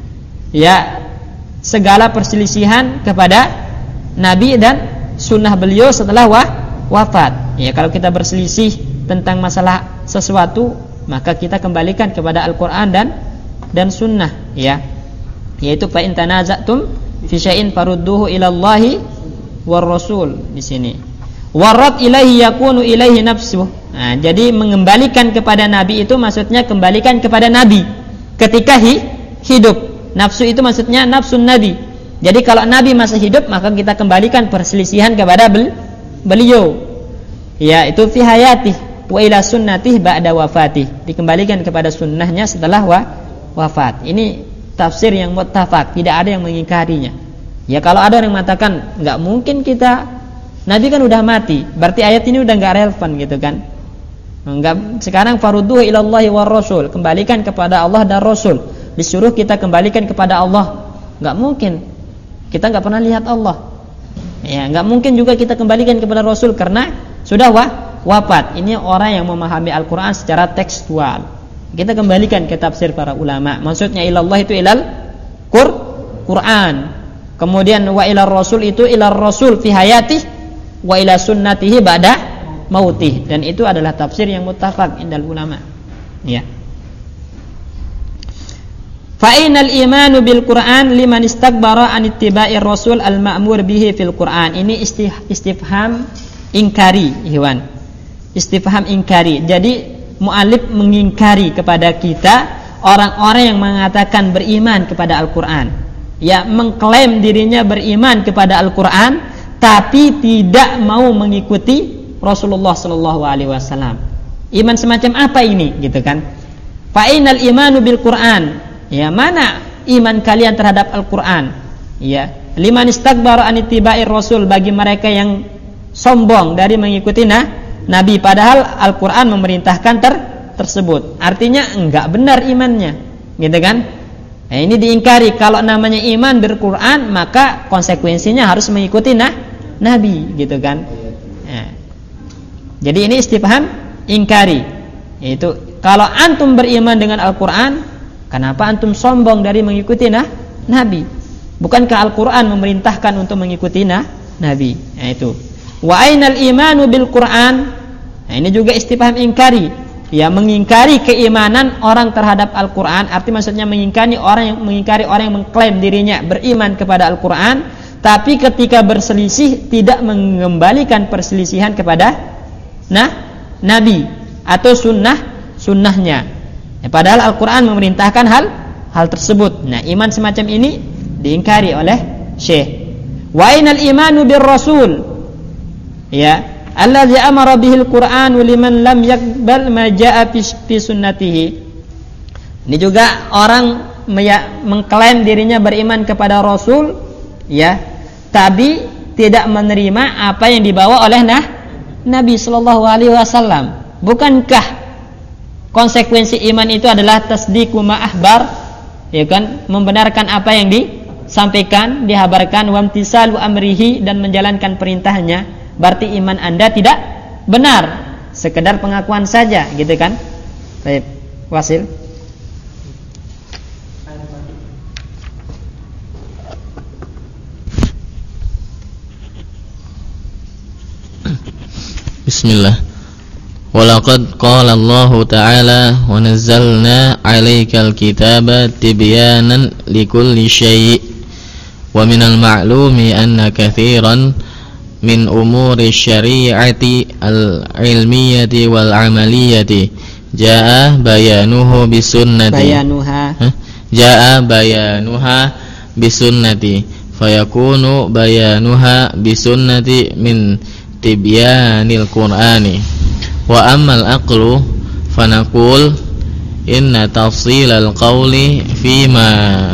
ya segala perselisihan kepada Nabi dan sunnah beliau setelah wah, wafat. Ya, kalau kita berselisih tentang masalah sesuatu, maka kita kembalikan kepada Al-Quran dan dan sunnah, ya. Yaitu fa in tanaza'tum fi syai'in farudduhu ila Allahi war rasul di sini. Warad ilaihi yakunu ilaihi nafsuh. Nah, jadi mengembalikan kepada Nabi itu maksudnya kembalikan kepada Nabi ketika hi, hidup. Nafsu itu maksudnya nafsun Nabi. Jadi kalau Nabi masih hidup maka kita kembalikan perselisihan kepada bel, beliau. Ya, itu fi hayatih wa ila sunnatih ba'da wafatih. Dikembalikan kepada sunnahnya setelah wa, wafat. Ini tafsir yang muttafaq, tidak ada yang mengingkarinya. Ya, kalau ada yang mengatakan enggak mungkin kita, Nabi kan udah mati, berarti ayat ini udah enggak relevan gitu kan. Enggak, sekarang farudduhu ilallahi war rasul, kembalikan kepada Allah dan Rasul. Disuruh kita kembalikan kepada Allah. Enggak mungkin. Kita enggak pernah lihat Allah. Ya, enggak mungkin juga kita kembalikan kepada Rasul karena sudah wah, wafat. Ini orang yang memahami Al-Qur'an secara tekstual. Kita kembalikan ke tafsir para ulama. Maksudnya ilallah itu ilal Qur Quran. Kemudian wa ilar rasul itu ilar rasul fi hayatih wa ila sunnatihi ba'da mautih, dan itu adalah tafsir yang muttafaq indal ulama. Ya. Fa inal imanu bil Qur'an liman istakbara an ittiba'ir rasul al ma'mur bihi fil Qur'an. Ini istifham ingkari, Ikhwan. Istifham ingkari. Jadi mu'alif mengingkari kepada kita orang-orang yang mengatakan beriman kepada Al-Qur'an. Ya, mengklaim dirinya beriman kepada Al-Qur'an tapi tidak mau mengikuti Rasulullah sallallahu alaihi wasallam. Iman semacam apa ini, gitu kan? Fa inal imanu bil Qur'an. Ya, mana iman kalian terhadap Al-Qur'an? Ya, liman istakbara an ittiba'ir rasul, bagi mereka yang sombong dari mengikuti nah, Nabi, padahal Al-Qur'an memerintahkan ter, tersebut. Artinya enggak benar imannya, gitu kan? Nah, ini diingkari. Kalau namanya iman bil-Qur'an, maka konsekuensinya harus mengikuti nah, Nabi, gitu kan? Nah, jadi ini istifham ingkari. Yaitu kalau antum beriman dengan Al-Qur'an, kenapa antum sombong dari mengikuti nah, Nabi? Bukankah Al-Qur'an memerintahkan untuk mengikuti nah, Nabi? Nah, itu. Wa ainal imanu bil Qur'an. Nah, ini juga istifham ingkari. ya mengingkari keimanan orang terhadap Al-Quran, arti maksudnya mengingkari orang yang mengingkari orang yang mengklaim dirinya beriman kepada Al-Quran, tapi ketika berselisih tidak mengembalikan perselisihan kepada nah Nabi atau sunnah sunnahnya. Ya, padahal Al-Quran memerintahkan hal hal tersebut. Nah, iman semacam ini diingkari oleh Syekh. Wa inal imanu bir rasul, ya, allazi amara bihil Qur'an liman lam yaqbal ma jaa fi sunnatihi. Ini juga orang mengklaim dirinya beriman kepada Rasul, ya, tapi tidak menerima apa yang dibawa oleh nah Nabi sallallahu alaihi wasallam. Bukankah konsekuensi iman itu adalah tasdiqu ma akhbar, ya kan, membenarkan apa yang disampaikan, dihabarkan, wa imtisalu amrihi, dan menjalankan perintahnya. Berarti iman Anda tidak benar, sekedar pengakuan saja, gitu kan? Baik, Wasil. Bismillah. Walaqad qala Allah Ta'ala wa nazzalna 'alaikal kitaba tibyanan likulli syai' wa minal ma'lumi anna katsiran min umuri syari'ati al-ilmiyati wal 'amaliyati jaa bayanuhu bisunnati bayanuha huh? jaa bayanuha bisunnati fayakunu bayanuha bisunnati min tibyanil qur'ani wa ammal aqlu fanaqul inna tafsilal qawli fima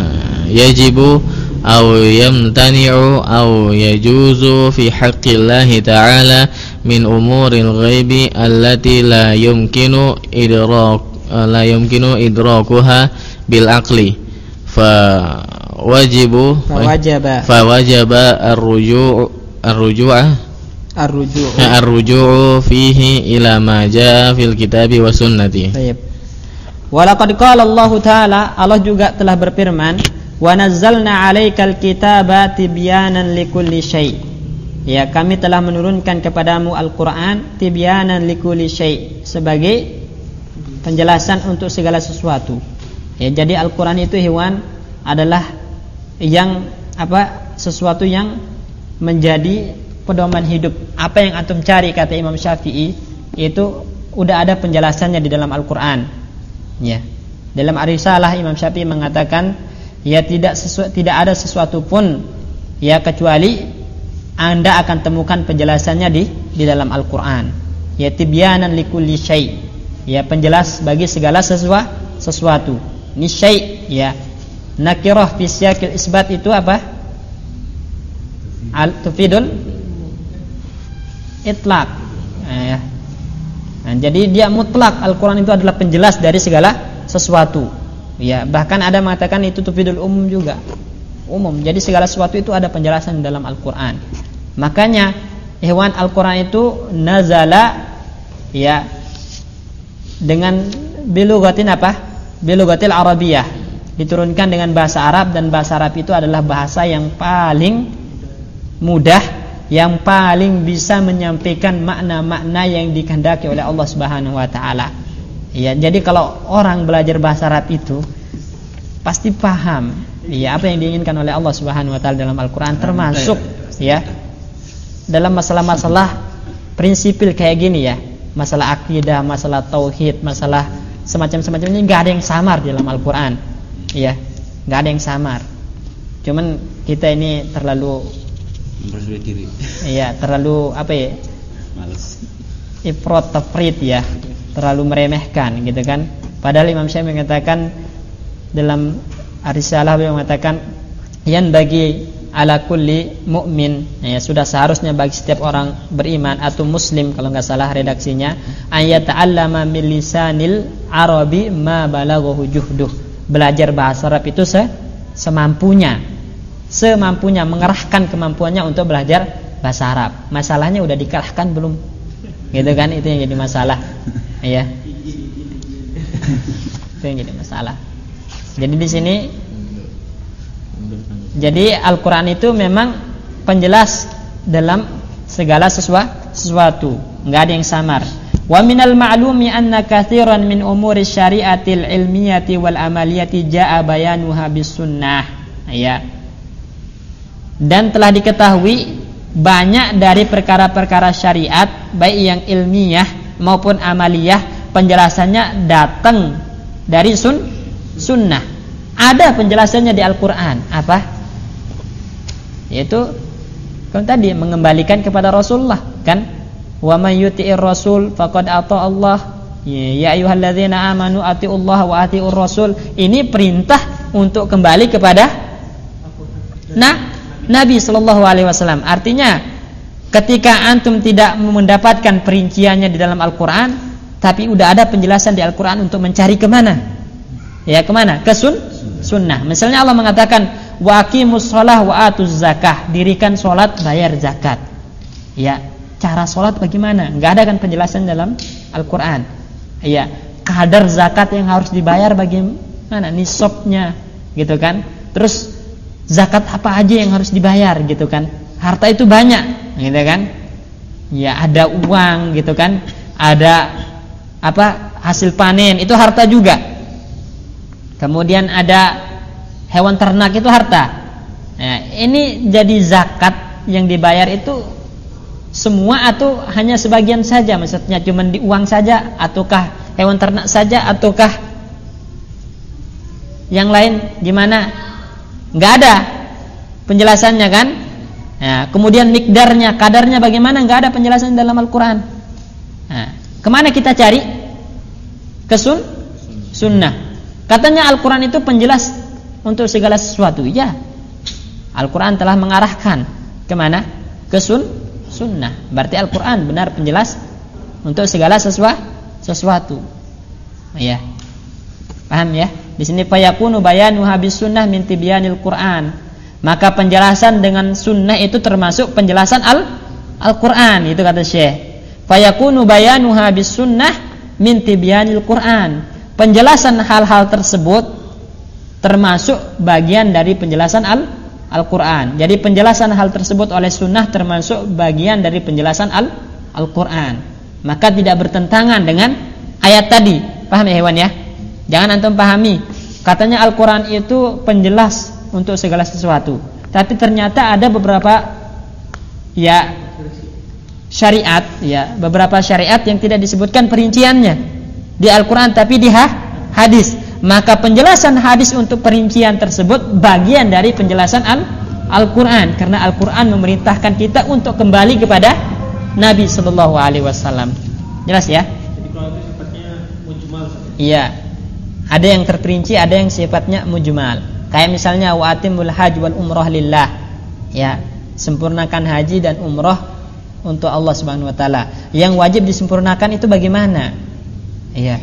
yajibu aw yamtani'u aw yajuzu fi haqqillahi ta'ala min umuril ghaibi allati la yumkinu idrak la yumkinu idrakuha bil aqli fa wajibu fa wajaba fa wajaba ar-ruju' ar-ruju'ah ar-ruju' ar-ruju'u fihi ila ma jaa fil kitabi wa sunnati. Baik. Walaqad qala Allah Ta'ala, Allah juga telah berfirman, wa nazzalna 'alaikal kitaba tibyanan likulli syai'. Ya, kami telah menurunkan kepadamu Al-Qur'an tibyanan likulli syai', sebagai penjelasan untuk segala sesuatu. Ya, jadi Al-Qur'an itu hewan adalah yang apa? Sesuatu yang menjadi pedoman hidup. Apa yang antum cari, kata Imam Syafi'i, itu udah ada penjelasannya di dalam Al-Qur'an. Ya. Dalam Ar-Risalah Imam Syafi'i mengatakan, ya tidak sesu, tidak ada sesuatu pun ya kecuali Anda akan temukan penjelasannya di di dalam Al-Qur'an. Ya tibyanan likulli syai'. Ya penjelas bagi segala sesua, sesuatu. Ini syai', ya. Nakirah fi siyaqil isbat itu apa? Al-tufidul itlaq. Nah, ya. Nah, jadi dia mutlak. Al-Quran itu adalah penjelas dari segala sesuatu. Ya, bahkan ada mengatakan itu tufidul umum juga. Umum. Jadi segala sesuatu itu ada penjelasan dalam Al-Quran. Makanya hewan Al-Quran itu nazala, ya, dengan bilugatin apa? Bilugatil Arabiyah. Diturunkan dengan bahasa Arab, dan bahasa Arab itu adalah bahasa yang paling mudah, yang paling bisa menyampaikan makna-makna yang dikehendaki oleh Allah Subhanahu wa taala. Ya, jadi kalau orang belajar bahasa Arab itu pasti paham ya apa yang diinginkan oleh Allah Subhanahu wa taala dalam Al-Qur'an, termasuk ya dalam masalah-masalah prinsipil kayak gini ya. Masalah akidah, masalah tauhid, masalah semacam-semacam ini enggak ada yang samar di dalam Al-Qur'an. Ya, enggak ada yang samar. Cuman kita ini terlalu mempersulit diri. Iya, terlalu apa ya? Males. Ifrat tafrit ya, terlalu meremehkan gitu kan. Padahal Imam Syafi'i mengatakan dalam Ar-Risalah, beliau mengatakan yan bagi ala kulli mu'min, ya sudah seharusnya bagi setiap orang beriman atau muslim kalau enggak salah redaksinya, ayat ta'allama min lisanil arabi ma balaghahu juhduh. Belajar bahasa Arab itu se semampunya. Semampunya, mengerahkan kemampuannya untuk belajar bahasa Arab. Masalahnya udah dikerahkan belum? Gitu kan, itu yang jadi masalah. Iya. Itu yang jadi masalah. Jadi di sini, jadi Al-Quran itu memang penjelas dalam segala sesuatu, sesuatu. Nggak ada yang samar. Wa minal ma'lumi anna katsiran min umuri syari'atil ilmiyati wal amaliyati jaa bayanuha bis sunnah. Ya. Dan telah diketahui banyak dari perkara-perkara syariat baik yang ilmiah maupun amaliyah penjelasannya datang dari sun sunnah. Ada penjelasannya di Al-Qur'an. Apa? Yaitu kan tadi mengembalikan kepada Rasulullah, kan? Wa may yuti'ir rasul faqad ata Allah. Ya ayyuhalladzina amanu atiullaha wa atiur rasul. Ini perintah untuk kembali kepada nah Nabi sallallahu alaihi wasallam. Artinya ketika antum tidak mendapatkan perinciannya di dalam Al-Qur'an, tapi udah ada penjelasan di Al-Qur'an untuk mencari kemana? Ya kemana? Ke sun sunnah. Misalnya Allah mengatakan wa aqimus shalah wa atuz zakah, dirikan salat, bayar zakat. Ya, cara sholat bagaimana? Enggak ada kan penjelasan dalam Al-Quran. Iya, kadar zakat yang harus dibayar bagaimana? Nisabnya, gitu kan? Terus zakat apa aja yang harus dibayar, gitu kan? Harta itu banyak, gitu kan? Ya ada uang, gitu kan? Ada apa? Hasil panen itu harta juga. Kemudian ada hewan ternak itu harta. Nah, ini jadi zakat yang dibayar itu semua atau hanya sebagian saja, maksudnya cuma di uang saja, ataukah hewan ternak saja, ataukah yang lain gimana? Nggak ada penjelasannya kan? Nah, kemudian mikdarnya, kadarnya bagaimana? Nggak ada penjelasan dalam Al-Quran. Nah, kemana kita cari? Ke sun? Sunnah. Katanya Al-Quran itu penjelas untuk segala sesuatu. Ya, Al-Quran telah mengarahkan kemana? Ke sun? Sunnah. Berarti Al-Quran benar penjelas untuk segala sesua, sesuatu. Ya, paham ya? Di sini fayakunu bayanuha bis sunnah min tibyanil Quran. Maka penjelasan dengan sunnah itu termasuk penjelasan al Al-Quran. Itu kata Syekh. Fayakunu bayanuha bis sunnah min tibyanil Quran. Penjelasan hal-hal tersebut termasuk bagian dari penjelasan al Al-Quran. Jadi penjelasan hal tersebut oleh sunnah termasuk bagian dari penjelasan Al Al-Quran. Maka tidak bertentangan dengan ayat tadi. Paham ya hewan ya? Jangan antum pahami katanya Al-Quran itu penjelas untuk segala sesuatu, tapi ternyata ada beberapa ya syariat, ya beberapa syariat yang tidak disebutkan perinciannya di Al-Quran tapi di hadis. Maka penjelasan hadis untuk perincian tersebut bagian dari penjelasan Al Al-Quran, karena Al-Quran memerintahkan kita untuk kembali kepada Nabi Sallallahu Alaihi Wasallam. Jelas ya? Jadi kalau itu sifatnya mujmal. Iya. Ada yang terperinci, ada yang sifatnya mujmal. Kayak misalnya wa atimul hajj wal umrah lillah. Ya, sempurnakan haji dan umrah untuk Allah Subhanahu Wa Taala. Yang wajib disempurnakan itu bagaimana? Iya.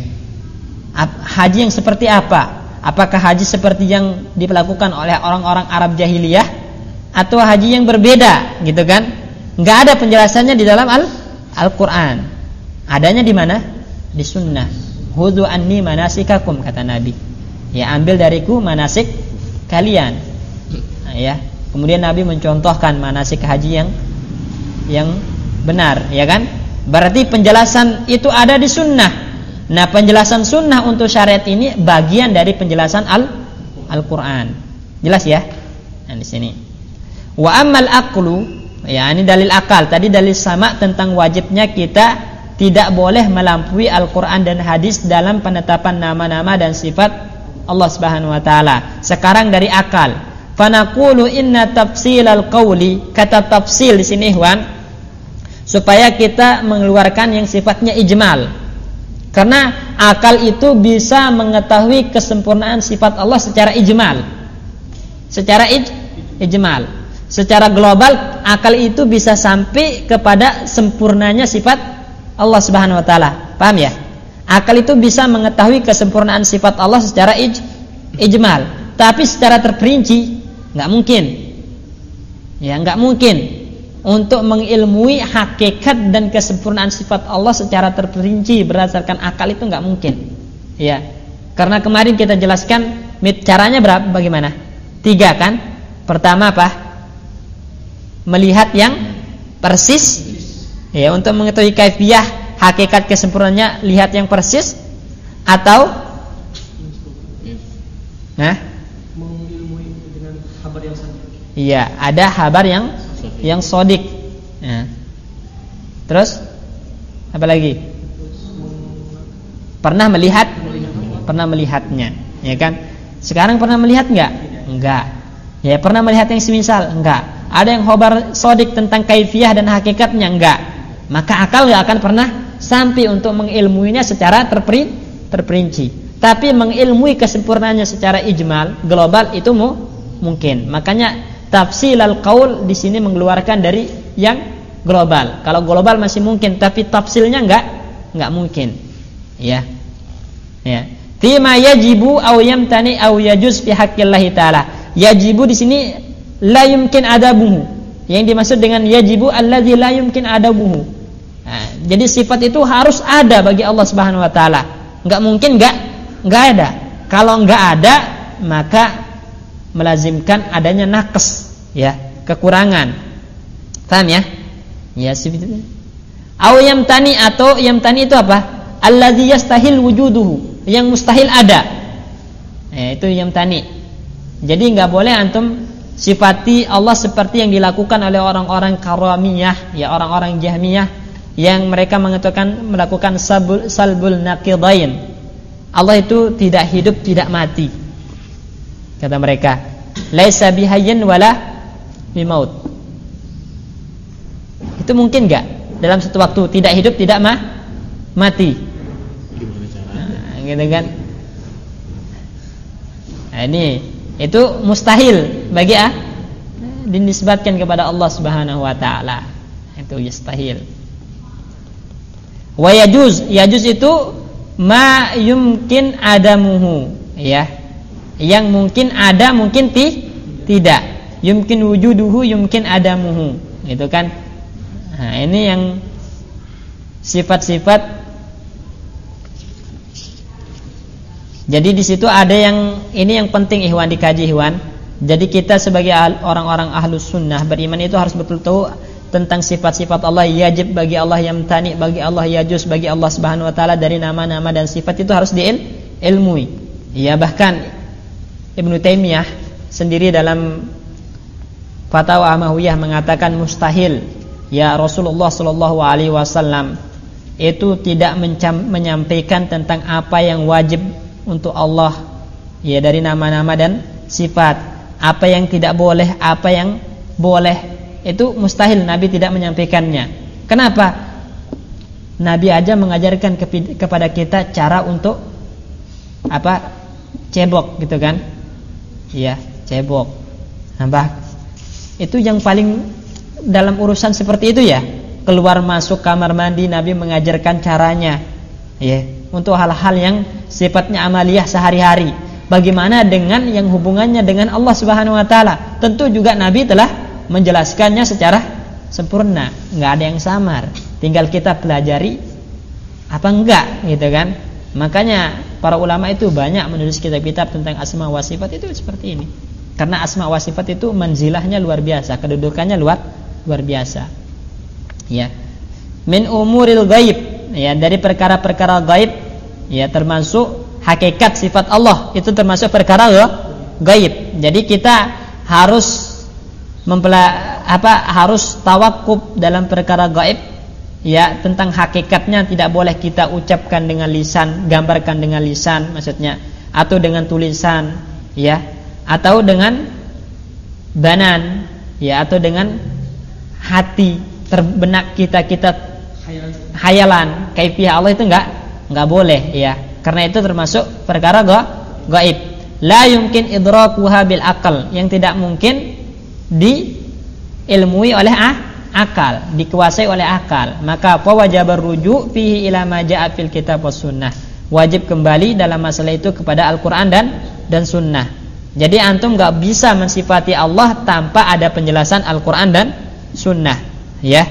Haji yang seperti apa? Apakah haji seperti yang dilakukan oleh orang-orang Arab jahiliyah atau haji yang berbeda, gitu kan? Enggak ada penjelasannya di dalam Al Al-Qur'an. Adanya di mana? Di sunnah. Hudhu anni manasikakum, kata Nabi. Ya, ambil dariku manasik kalian. Nah, ya. Kemudian Nabi mencontohkan manasik haji yang yang benar, ya kan? Berarti penjelasan itu ada di sunnah. Nah, penjelasan sunnah untuk syariat ini bagian dari penjelasan Al Al-Quran. Jelas ya? Nah, di sini. Wa ammal aqlu, ya ini dalil akal. Tadi dalil sama tentang wajibnya kita tidak boleh melampaui Al-Quran dan hadis dalam penetapan nama-nama dan sifat Allah Subhanahu Wa Taala. Sekarang dari akal. Fanaqulu inna tafsilal qawli, kata tafsil di sini Ikhwan, supaya kita mengeluarkan yang sifatnya ijmal. Karena akal itu bisa mengetahui kesempurnaan sifat Allah secara ijmal. Secara ij, ijmal. Secara global akal itu bisa sampai kepada sempurnanya sifat Allah Subhanahu Wa Taala. Paham ya? Akal itu bisa mengetahui kesempurnaan sifat Allah secara ij, ijmal. Tapi secara terperinci nggak mungkin. Ya, nggak mungkin untuk mengilmui hakikat dan kesempurnaan sifat Allah secara terperinci berdasarkan akal itu nggak mungkin. Ya, karena kemarin kita jelaskan caranya berapa, bagaimana? Tiga kan? Pertama apa? Melihat yang persis. Ya, untuk mengetahui kaifiyah hakikat kesempurnaannya lihat yang persis atau nah mengilmui dengan kabar yang sahih. Iya, ada kabar yang yang sodik. Nah. Terus apa lagi? Pernah melihat? Pernah melihatnya, ya kan? Sekarang pernah melihat enggak? Enggak. Ya, pernah melihat yang semisal? Enggak. Ada yang khobar sodik tentang kaifiyah dan hakikatnya? Enggak. Maka akal enggak akan pernah sampai untuk mengilmuinya secara terperi, terperinci. Tapi mengilmui kesempurnaannya secara ijmal, global itu mu, mungkin. Makanya tafsilal qaul di sini mengeluarkan dari yang global. Kalau global masih mungkin, tapi tafsilnya enggak enggak mungkin. Ya. Ya. Fima yajibu aw yamtani aw yajuz fi haqqillah taala. Yajibu di sini la yumkin adabuhu. Yang dimaksud dengan yajibu allazi la yumkin adabuhu. Nah, jadi sifat itu harus ada bagi Allah Subhanahu wa taala. Enggak mungkin enggak enggak ada. Kalau enggak ada, maka melazimkan adanya naqs, ya, kekurangan. Paham ya? Ya, seperti aw yamtani atau yamtani itu apa? Allazi yastahil wujuduhu, yang mustahil ada. Eh, itu yamtani. Jadi enggak boleh antum sifati Allah seperti yang dilakukan oleh orang-orang karamiyah, ya, orang-orang jahmiyah yang mereka mengatakan melakukan sabul, salbul naqidain. Allah itu tidak hidup, tidak mati. Kata mereka, laisa bihayyin wala bimaut. Itu mungkin enggak dalam satu waktu tidak hidup, tidak mah mati? Nah, gitu kan? Nah, ini itu mustahil bagi ah dinisbatkan kepada Allah Subhanahu wa taala. Itu mustahil. Wa yajuz, yajuz itu ma yumkin adamuhu, ya. Yang mungkin ada, mungkin ti, tidak. Yumkin wujuduhu, yumkin adamuhu. Itu kan. Nah, ini yang sifat-sifat. Jadi di situ ada yang ini yang penting ikhwan dikaji ikhwan. Jadi kita sebagai orang-orang ahlus sunnah beriman itu harus betul tahu tentang sifat-sifat Allah. Yajib bagi Allah, yamtani bagi Allah, yajuz bagi Allah Subhanahu wa taala dari nama-nama dan sifat itu harus diilmui. Ya, bahkan Ibnu Taimiyah sendiri dalam Fatwa Amawiyah mengatakan mustahil ya Rasulullah sallallahu alaihi wasallam itu tidak mencam, menyampaikan tentang apa yang wajib untuk Allah, ya, dari nama-nama dan sifat. Apa yang tidak boleh, apa yang boleh, itu mustahil Nabi tidak menyampaikannya. Kenapa? Nabi aja mengajarkan ke, kepada kita cara untuk apa? Cebok gitu kan? Iya, cebok. Nah, itu yang paling dalam urusan seperti itu ya. Keluar masuk kamar mandi Nabi mengajarkan caranya. Ya, untuk hal-hal yang sifatnya amaliyah sehari-hari. Bagaimana dengan yang hubungannya dengan Allah Subhanahu wa taala? Tentu juga Nabi telah menjelaskannya secara sempurna, enggak ada yang samar. Tinggal kita pelajari apa enggak, gitu kan? Makanya para ulama itu banyak menulis kitab-kitab tentang asma wa sifat itu seperti ini. Karena asma wa sifat itu manzilahnya luar biasa, kedudukannya luar luar biasa. Ya. Min umuril ghaib, ya, dari perkara-perkara gaib, ya, termasuk hakikat sifat Allah itu termasuk perkara gaib. Jadi kita harus mempela apa harus tawakuf dalam perkara gaib, ya, tentang hakikatnya tidak boleh kita ucapkan dengan lisan, gambarkan dengan lisan maksudnya, atau dengan tulisan, ya, atau dengan banan, ya, atau dengan hati terbenak kita kita hayalan kaifiyah Allah itu enggak enggak boleh, ya, karena itu termasuk perkara gaib. La yumkin idrakuha bil akal, yang tidak mungkin diilmui oleh ah, akal, dikuasai oleh akal. Maka fa wajabar ruju' fihi ila ma ja'a fil kitab was sunnah. Wajib kembali dalam masalah itu kepada Al-Qur'an dan dan sunnah. Jadi antum enggak bisa mensifati Allah tanpa ada penjelasan Al-Qur'an dan sunnah, ya.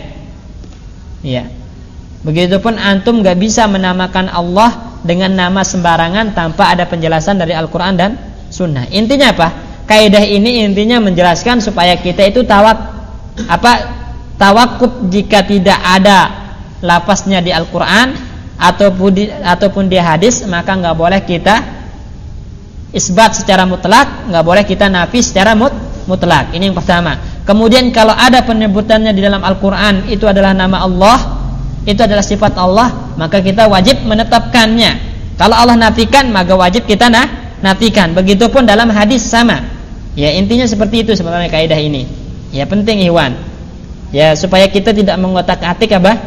Ya. Begitupun antum enggak bisa menamakan Allah dengan nama sembarangan tanpa ada penjelasan dari Al-Qur'an dan sunnah. Intinya apa? Kaidah ini intinya menjelaskan supaya kita itu tawak apa tawakuf jika tidak ada lafaznya di Al-Qur'an ataupun di, ataupun di hadis, maka enggak boleh kita isbat secara mutlak, enggak boleh kita nafi secara mut, mutlak. Ini yang pertama. Kemudian kalau ada penyebutannya di dalam Al-Qur'an itu adalah nama Allah, itu adalah sifat Allah, maka kita wajib menetapkannya. Kalau Allah nafikan, maka wajib kita nah, nafikan. Begitupun dalam hadis sama. Ya, intinya seperti itu sebenarnya kaidah ini. Ya, penting Iwan. Ya, supaya kita tidak mengotak-atik apa?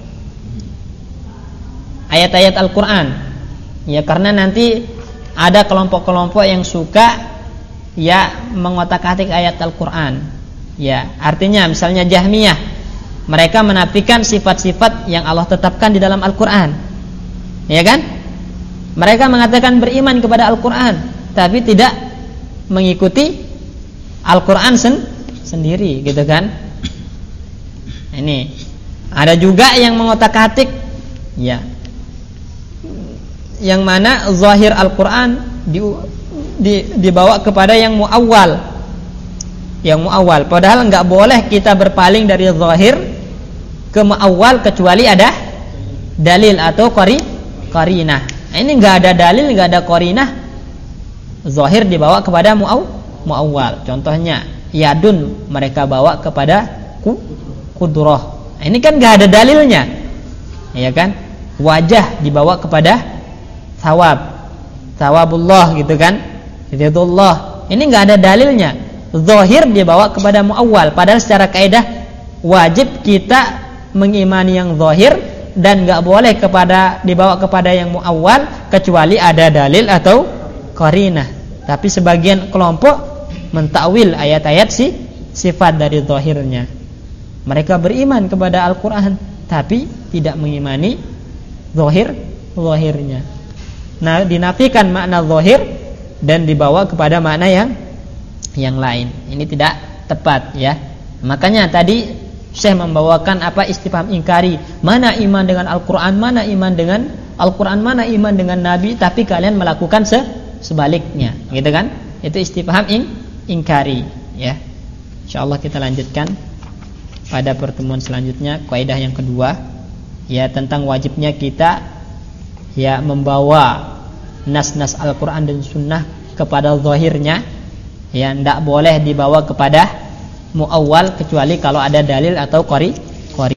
Ayat-ayat Al-Qur'an. Ya, karena nanti ada kelompok-kelompok yang suka ya mengotak-atik ayat Al-Qur'an. Ya, artinya misalnya Jahmiyah, mereka menafikan sifat-sifat yang Allah tetapkan di dalam Al-Qur'an. Ya kan? Mereka mengatakan beriman kepada Al-Qur'an, tapi tidak mengikuti Al-Qur'an sen- sendiri, gitu kan? Ini ada juga yang mengotak-atik, ya, yang mana zahir Al-Qur'an di, di, dibawa kepada yang muawwal, yang muawwal. Padahal enggak boleh kita berpaling dari zahir ke muawwal kecuali ada dalil atau qari qarinah. Ini enggak ada dalil, enggak ada qarinah, zahir dibawa kepada muaw muawwal. Contohnya yadun mereka bawa kepada ku kudrah. Ini kan enggak ada dalilnya. Ya kan? Wajah dibawa kepada thawab, thawabullah, gitu kan? Ridullah. Ini enggak ada dalilnya. Zahir dibawa kepada muawwal. Padahal secara kaidah wajib kita mengimani yang zahir dan enggak boleh kepada dibawa kepada yang muawwal kecuali ada dalil atau qarinah. Tapi sebagian kelompok mentakwil ayat-ayat si sifat dari zahirnya. Mereka beriman kepada Al-Qur'an tapi tidak mengimani zahir zahirnya. Nah, dinafikan makna zahir dan dibawa kepada makna yang yang lain. Ini tidak tepat, ya. Makanya tadi Syekh membawakan apa istifham ingkari. Mana iman dengan Al-Qur'an, mana iman dengan Al-Qur'an, mana iman dengan Nabi, tapi kalian melakukan se sebaliknya, gitu kan? Itu istifham ing ingkari, ya. Insyaallah kita lanjutkan pada pertemuan selanjutnya kaidah yang kedua, ya, tentang wajibnya kita ya membawa nas-nas Al-Qur'an dan Sunnah kepada zahirnya, ya, tidak boleh dibawa kepada muawwal kecuali kalau ada dalil atau qari